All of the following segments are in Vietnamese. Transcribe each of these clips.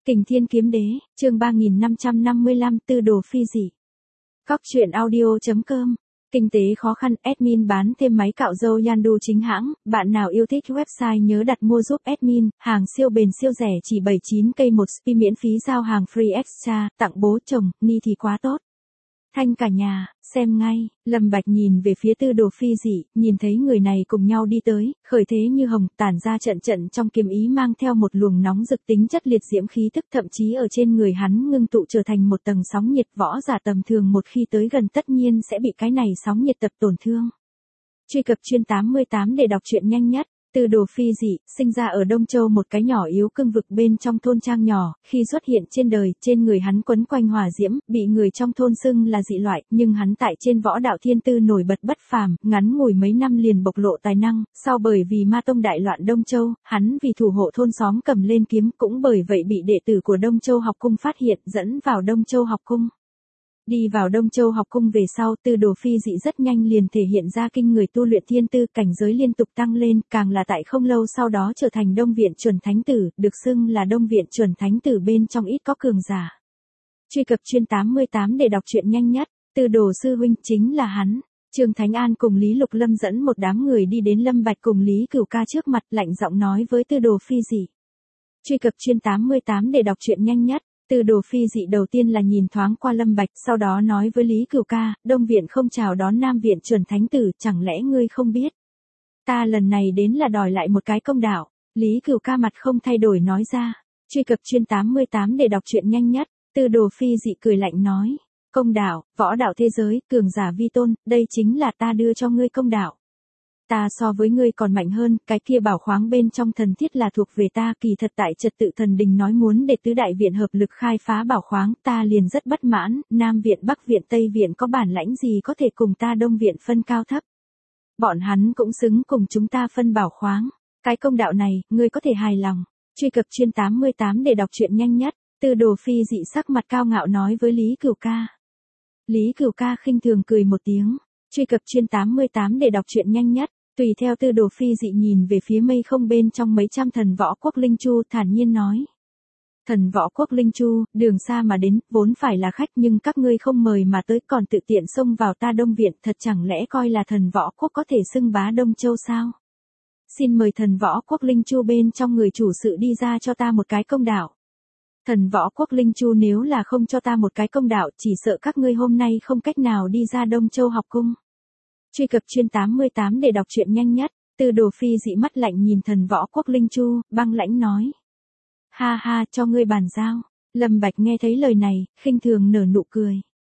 Kình Thiên Kiếm Đế, chương 3555 Tư đồ phi dị. Cóc truyện audio.com. Kinh tế khó khăn, admin bán thêm máy cạo râu Yandu chính hãng, bạn nào yêu thích website nhớ đặt mua giúp admin, hàng siêu bền siêu rẻ chỉ 79k một spi miễn phí giao hàng free extra, tặng bố chồng, ni thì quá tốt. Thanh cả nhà, xem ngay, Lâm Bạch nhìn về phía Tư đồ phi dị, nhìn thấy người này cùng nhau đi tới, khởi thế như hồng, tản ra trận trận trong kiếm ý mang theo một luồng nóng rực tính chất liệt diễm khí tức, thậm chí ở trên người hắn ngưng tụ trở thành một tầng sóng nhiệt. Võ giả tầm thường một khi tới gần tất nhiên sẽ bị cái này sóng nhiệt tập tổn thương. Truy cập chuyên 88 để đọc truyện nhanh nhất. Tư đồ phi dị, sinh ra ở Đông Châu một cái nhỏ yếu cương vực bên trong thôn trang nhỏ, khi xuất hiện trên đời, trên người hắn quấn quanh hỏa diễm, bị người trong thôn xưng là dị loại, nhưng hắn tại trên võ đạo thiên tư nổi bật bất phàm, ngắn ngủi mấy năm liền bộc lộ tài năng, sau bởi vì Ma Tông đại loạn Đông Châu, hắn vì thủ hộ thôn xóm cầm lên kiếm, cũng bởi vậy bị đệ tử của Đông Châu học cung phát hiện, dẫn vào Đông Châu học cung. Đi vào Đông Châu học cung về sau, Tư đồ phi dị rất nhanh liền thể hiện ra kinh người tu luyện thiên tư, cảnh giới liên tục tăng lên, càng là tại không lâu sau đó trở thành Đông Viện chuẩn thánh tử, được xưng là Đông Viện chuẩn thánh tử bên trong ít có cường giả. Truy cập chuyên 88 để đọc truyện nhanh nhất. Tư đồ sư huynh chính là hắn. Trương Thánh An cùng Lý Lục Lâm dẫn một đám người đi đến Lâm Bạch cùng Lý Cửu Ca trước mặt, lạnh giọng nói với Tư đồ phi dị. Truy cập chuyên 88 để đọc truyện nhanh nhất. Tư đồ phi dị đầu tiên là nhìn thoáng qua Lâm Bạch, sau đó nói với Lý Cửu Ca, Đông Viện không chào đón Nam Viện chuẩn thánh tử, chẳng lẽ ngươi không biết? Ta lần này đến là đòi lại một cái công đạo. Lý Cửu Ca mặt không thay đổi nói ra. Truy cập chuyên 88 để đọc truyện nhanh nhất. Tư đồ phi dị cười lạnh nói, công đạo, võ đạo thế giới, cường giả vi tôn, đây chính là ta đưa cho ngươi công đạo. Ta so với ngươi còn mạnh hơn, cái kia bảo khoáng bên trong thần thiết là thuộc về ta, kỳ thật tại trật tự thần đình nói muốn để tứ đại viện hợp lực khai phá bảo khoáng, ta liền rất bất mãn, Nam Viện Bắc Viện Tây Viện có bản lãnh gì có thể cùng ta Đông Viện phân cao thấp. Bọn hắn cũng xứng cùng chúng ta phân bảo khoáng, cái công đạo này, ngươi có thể hài lòng. Truy cập chuyên 88 để đọc truyện nhanh nhất. Tư đồ phi dị sắc mặt cao ngạo nói với Lý Cửu Ca. Lý Cửu Ca khinh thường cười một tiếng. Truy cập chuyên 88 để đọc truyện nhanh nhất. Tùy theo Tư đồ phi dị nhìn về phía mây không bên trong mấy trăm thần võ quốc linh chu, thản nhiên nói. Thần võ quốc linh chu, đường xa mà đến, vốn phải là khách nhưng các ngươi không mời mà tới, còn tự tiện xông vào ta Đông Viện, thật chẳng lẽ coi là thần võ quốc có thể xưng bá Đông Châu sao? Xin mời thần võ quốc linh chu bên trong người chủ sự đi ra cho ta một cái công đạo. Thần võ quốc linh chu nếu là không cho ta một cái công đạo, chỉ sợ các ngươi hôm nay không cách nào đi ra Đông Châu học cung. Truy cập chuyên 88 để đọc truyện nhanh nhất. Tư đồ phi dị mắt lạnh nhìn thần võ quốc linh chu, băng lãnh nói. Ha ha, cho ngươi bàn giao. Lâm Bạch nghe thấy lời này, khinh thường nở nụ cười.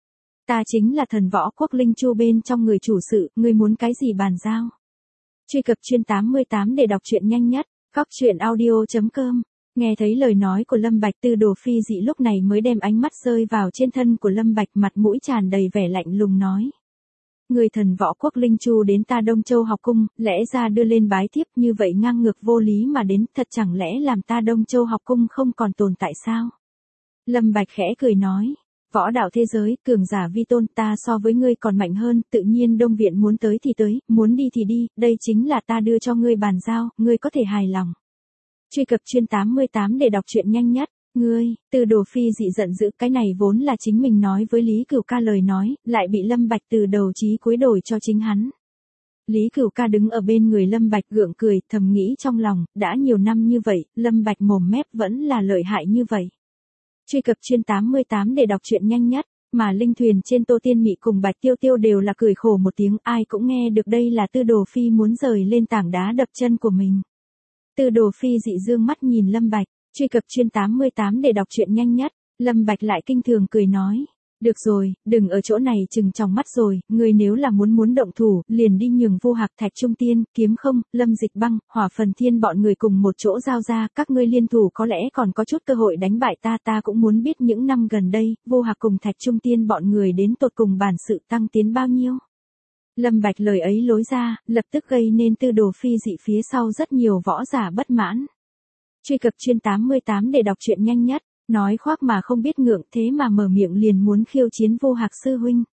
Ta chính là thần võ quốc linh chu bên trong người chủ sự, ngươi muốn cái gì bàn giao? Truy cập chuyên 88 để đọc truyện nhanh nhất. Cóc truyện audio.com. Nghe thấy lời nói của Lâm Bạch, Tư đồ phi dị lúc này mới đem ánh mắt rơi vào trên thân của Lâm Bạch, mặt mũi tràn đầy vẻ lạnh lùng nói. Người thần võ quốc linh chu đến ta Đông Châu học cung, lẽ ra đưa lên bái thiếp, như vậy ngang ngược vô lý mà đến, thật chẳng lẽ làm ta Đông Châu học cung không còn tồn tại sao? Lâm Bạch khẽ cười nói, võ đạo thế giới, cường giả vi tôn, ta so với ngươi còn mạnh hơn, tự nhiên Đông Viện muốn tới thì tới, muốn đi thì đi, đây chính là ta đưa cho ngươi bàn giao, ngươi có thể hài lòng. Truy cập chuyên 88 để đọc truyện nhanh nhất. Ngươi, Tư đồ phi dị giận dữ, cái này vốn là chính mình nói với Lý Cửu Ca lời nói, lại bị Lâm Bạch từ đầu chí cuối đổi cho chính hắn. Lý Cửu Ca đứng ở bên người Lâm Bạch gượng cười, thầm nghĩ trong lòng, đã nhiều năm như vậy, Lâm Bạch mồm mép vẫn là lợi hại như vậy. Truy cập chuyên 88 để đọc truyện nhanh nhất. Mà linh thuyền trên Tô Tiên Mị cùng Bạch Tiêu Tiêu đều là cười khổ một tiếng, ai cũng nghe được đây là Tư đồ phi muốn rời lên tảng đá đập chân của mình. Tư đồ phi dị dương mắt nhìn Lâm Bạch. Truy cập chuyên 88 để đọc truyện nhanh nhất. Lâm Bạch lại kinh thường cười nói. Được rồi, đừng ở chỗ này chừng trong mắt rồi, ngươi nếu là muốn động thủ, liền đi nhường Vô Hạc, Thạch Trung Tiên, Kiếm Không, Lâm Dịch Băng, Hỏa Phần Thiên bọn người cùng một chỗ giao ra, các ngươi liên thủ có lẽ còn có chút cơ hội đánh bại ta, ta cũng muốn biết những năm gần đây, Vô Hạc cùng Thạch Trung Tiên bọn người đến tột cùng bản sự tăng tiến bao nhiêu. Lâm Bạch lời ấy lối ra, lập tức gây nên Tư đồ phi dị phía sau rất nhiều võ giả bất mãn. Truy cập chuyên 88 để đọc truyện nhanh nhất. Nói khoác mà không biết ngượng, thế mà mở miệng liền muốn khiêu chiến Vô Hạc sư huynh.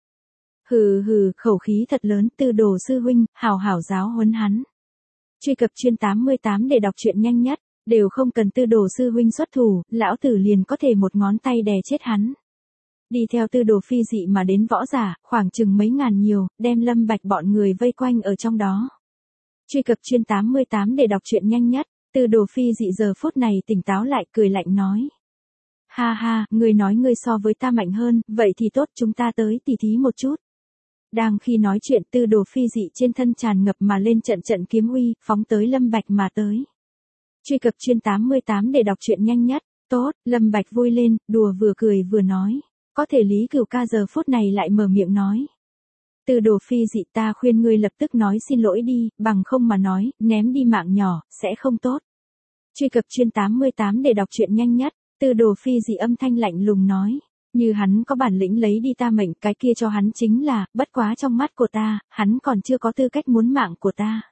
Hừ hừ, khẩu khí thật lớn, Tư đồ sư huynh, hảo hảo giáo huấn hắn. Truy cập chuyên 88 để đọc truyện nhanh nhất. Đều không cần Tư Đồ sư huynh xuất thủ, lão tử liền có thể một ngón tay đè chết hắn. Đi theo Tư Đồ Phi Dị mà đến võ giả, khoảng chừng mấy ngàn nhiều, đem Lâm Bạch bọn người vây quanh ở trong đó. Truy cập chuyên 88 để đọc truyện nhanh nhất. Tư Đồ Phi Dị giờ phút này tỉnh táo lại, cười lạnh nói. Ha ha, ngươi nói ngươi so với ta mạnh hơn, vậy thì tốt, chúng ta tới tỉ thí một chút. Đang khi nói chuyện, Tư Đồ Phi Dị trên thân tràn ngập mà lên trận trận kiếm uy, phóng tới Lâm Bạch mà tới. Truy cập chuyên 88 để đọc truyện nhanh nhất. Tốt, Lâm Bạch vui lên, đùa vừa cười vừa nói. Có thể Lý Cửu Ca giờ phút này lại mở miệng nói. Tư Đồ Phi Dị, ta khuyên ngươi lập tức nói xin lỗi đi, bằng không mà nói, ném đi mạng nhỏ, sẽ không tốt. Truy cập chuyên 88 để đọc truyện nhanh nhất. Tư Đồ Phi Dị âm thanh lạnh lùng nói. Như hắn có bản lĩnh lấy đi ta mệnh, cái kia cho hắn chính là, bất quá trong mắt của ta, hắn còn chưa có tư cách muốn mạng của ta.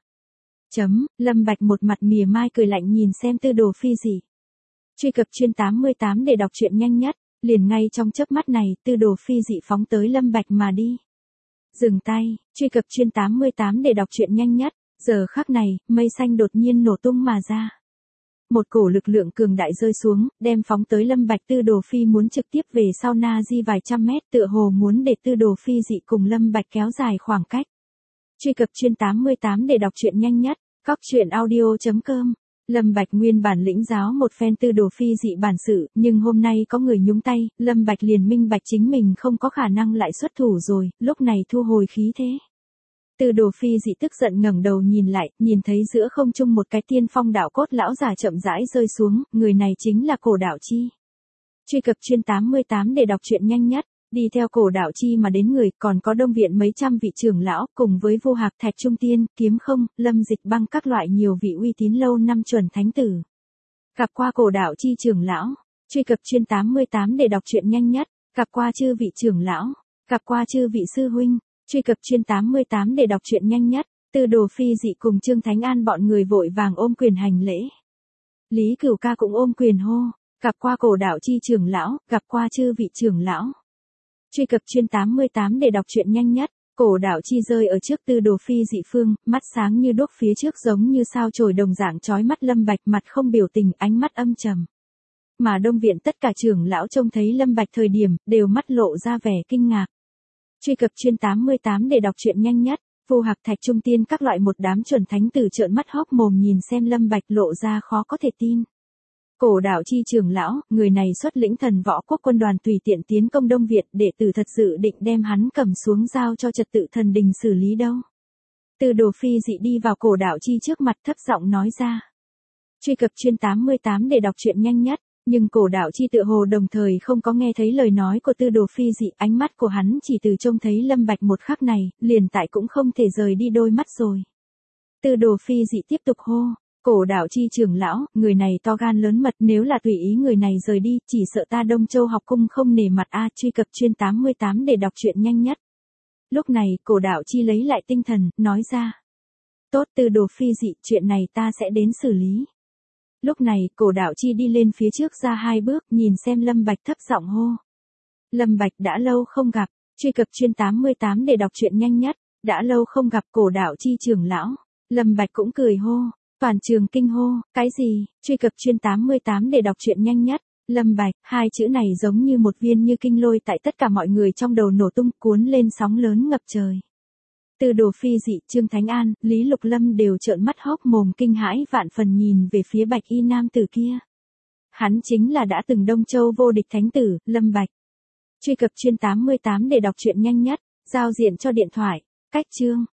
Lâm Bạch một mặt mỉa mai cười lạnh nhìn xem Tư Đồ Phi Dị. Truy cập chuyên 88 để đọc truyện nhanh nhất. Liền ngay trong chớp mắt này, Tư Đồ Phi Dị phóng tới Lâm Bạch mà đi. Dừng tay, truy cập chuyên 88 để đọc truyện nhanh nhất. Giờ khắc này, mây xanh đột nhiên nổ tung mà ra. Một cổ lực lượng cường đại rơi xuống, đem phóng tới Lâm Bạch. Tư Đồ Phi muốn trực tiếp về sau na di vài trăm mét, tựa hồ muốn để Tư Đồ Phi Dị cùng Lâm Bạch kéo dài khoảng cách. Truy cập chuyên 88 để đọc truyện nhanh nhất. Cóc truyện audio.com. Lâm Bạch nguyên bản lĩnh giáo một phen Tư Đồ Phi Dị bản sự, nhưng hôm nay có người nhúng tay, Lâm Bạch liền minh bạch chính mình không có khả năng lại xuất thủ rồi, lúc này thu hồi khí thế. Tư Đồ Phi Dị tức giận ngẩng đầu nhìn lại, nhìn thấy giữa không trung một cái tiên phong đạo cốt lão già chậm rãi rơi xuống, người này chính là Cổ Đạo Chi. Truy cập chuyên 88 để đọc truyện nhanh nhất. Đi theo Cổ Đạo Chi mà đến người, còn có Đông Viện mấy trăm vị trưởng lão, cùng với Vô Hạc, Thạch Trung Tiên, Kiếm Không, Lâm Dịch Băng các loại nhiều vị uy tín lâu năm chuẩn thánh tử. Gặp qua Cổ Đạo Chi trưởng lão. Truy cập chuyên 88 để đọc truyện nhanh nhất. Gặp qua chư vị trưởng lão. Gặp qua chư vị sư huynh. Truy cập chuyên 88 để đọc truyện nhanh nhất. Tư Đồ Phi Dị cùng Trương Thánh An bọn người vội vàng ôm quyền hành lễ. Lý Cửu Ca cũng ôm quyền hô. Gặp qua Cổ Đạo Chi trưởng lão, gặp qua chư vị trưởng lão. Truy cập chuyên 88 để đọc truyện nhanh nhất. Cổ Đạo Chi rơi ở trước Tư Đồ Phi Dị phương, mắt sáng như đuốc, phía trước giống như sao chổi đồng dạng chói mắt. Lâm Bạch mặt không biểu tình, ánh mắt âm trầm. Mà Đông Viện tất cả trưởng lão trông thấy Lâm Bạch thời điểm, đều mắt lộ ra vẻ kinh ngạc. Truy cập chuyên 88 để đọc truyện nhanh nhất. Vô Hạc, Thạch Trung Tiên các loại một đám chuẩn thánh tử trợn mắt hốc mồm nhìn xem Lâm Bạch, lộ ra khó có thể tin. Cổ Đạo Chi trưởng lão, người này xuất lĩnh Thần Võ Quốc quân đoàn tùy tiện tiến công Đông Việt, đệ tử thật sự định đem hắn cầm xuống giao cho trật tự thần đình xử lý đâu. Tư Đồ Phi Dị đi vào Cổ Đạo Chi trước mặt, thấp giọng nói ra. Truy cập chuyên 88 để đọc truyện nhanh nhất. Nhưng Cổ Đạo Chi tựa hồ đồng thời không có nghe thấy lời nói của Tư Đồ Phi Dị, ánh mắt của hắn chỉ từ trông thấy Lâm Bạch một khắc này, liền tại cũng không thể rời đi đôi mắt rồi. Tư Đồ Phi Dị tiếp tục hô. Cổ Đạo Chi trưởng lão, người này to gan lớn mật, nếu là tùy ý người này rời đi, chỉ sợ ta Đông Châu học cung không nể mặt a. Truy cập chuyên 88 để đọc truyện nhanh nhất. Lúc này, Cổ Đạo Chi lấy lại tinh thần, nói ra. Tốt, Tư Đồ Phi Dị, chuyện này ta sẽ đến xử lý. Lúc này, Cổ Đạo Chi đi lên phía trước ra hai bước, nhìn xem Lâm Bạch thấp giọng hô. Lâm Bạch, đã lâu không gặp. Truy cập chuyên 88 để đọc truyện nhanh nhất. Đã lâu không gặp Cổ Đạo Chi trưởng lão. Lâm Bạch cũng cười hô. Toàn trường kinh hô. Cái gì? Truy cập chuyên 88 để đọc truyện nhanh nhất. Lâm Bạch, hai chữ này giống như một viên như kinh lôi tại tất cả mọi người trong đầu nổ tung, cuốn lên sóng lớn ngập trời. Tư Đồ Phi Dị, Trương Thánh An, Lý Lục Lâm đều trợn mắt hốc mồm kinh hãi vạn phần nhìn về phía bạch y nam tử kia. Hắn chính là đã từng Đông Châu vô địch thánh tử, Lâm Bạch. Truy cập chuyên 88 để đọc truyện nhanh nhất. Giao diện cho điện thoại. Cách chương.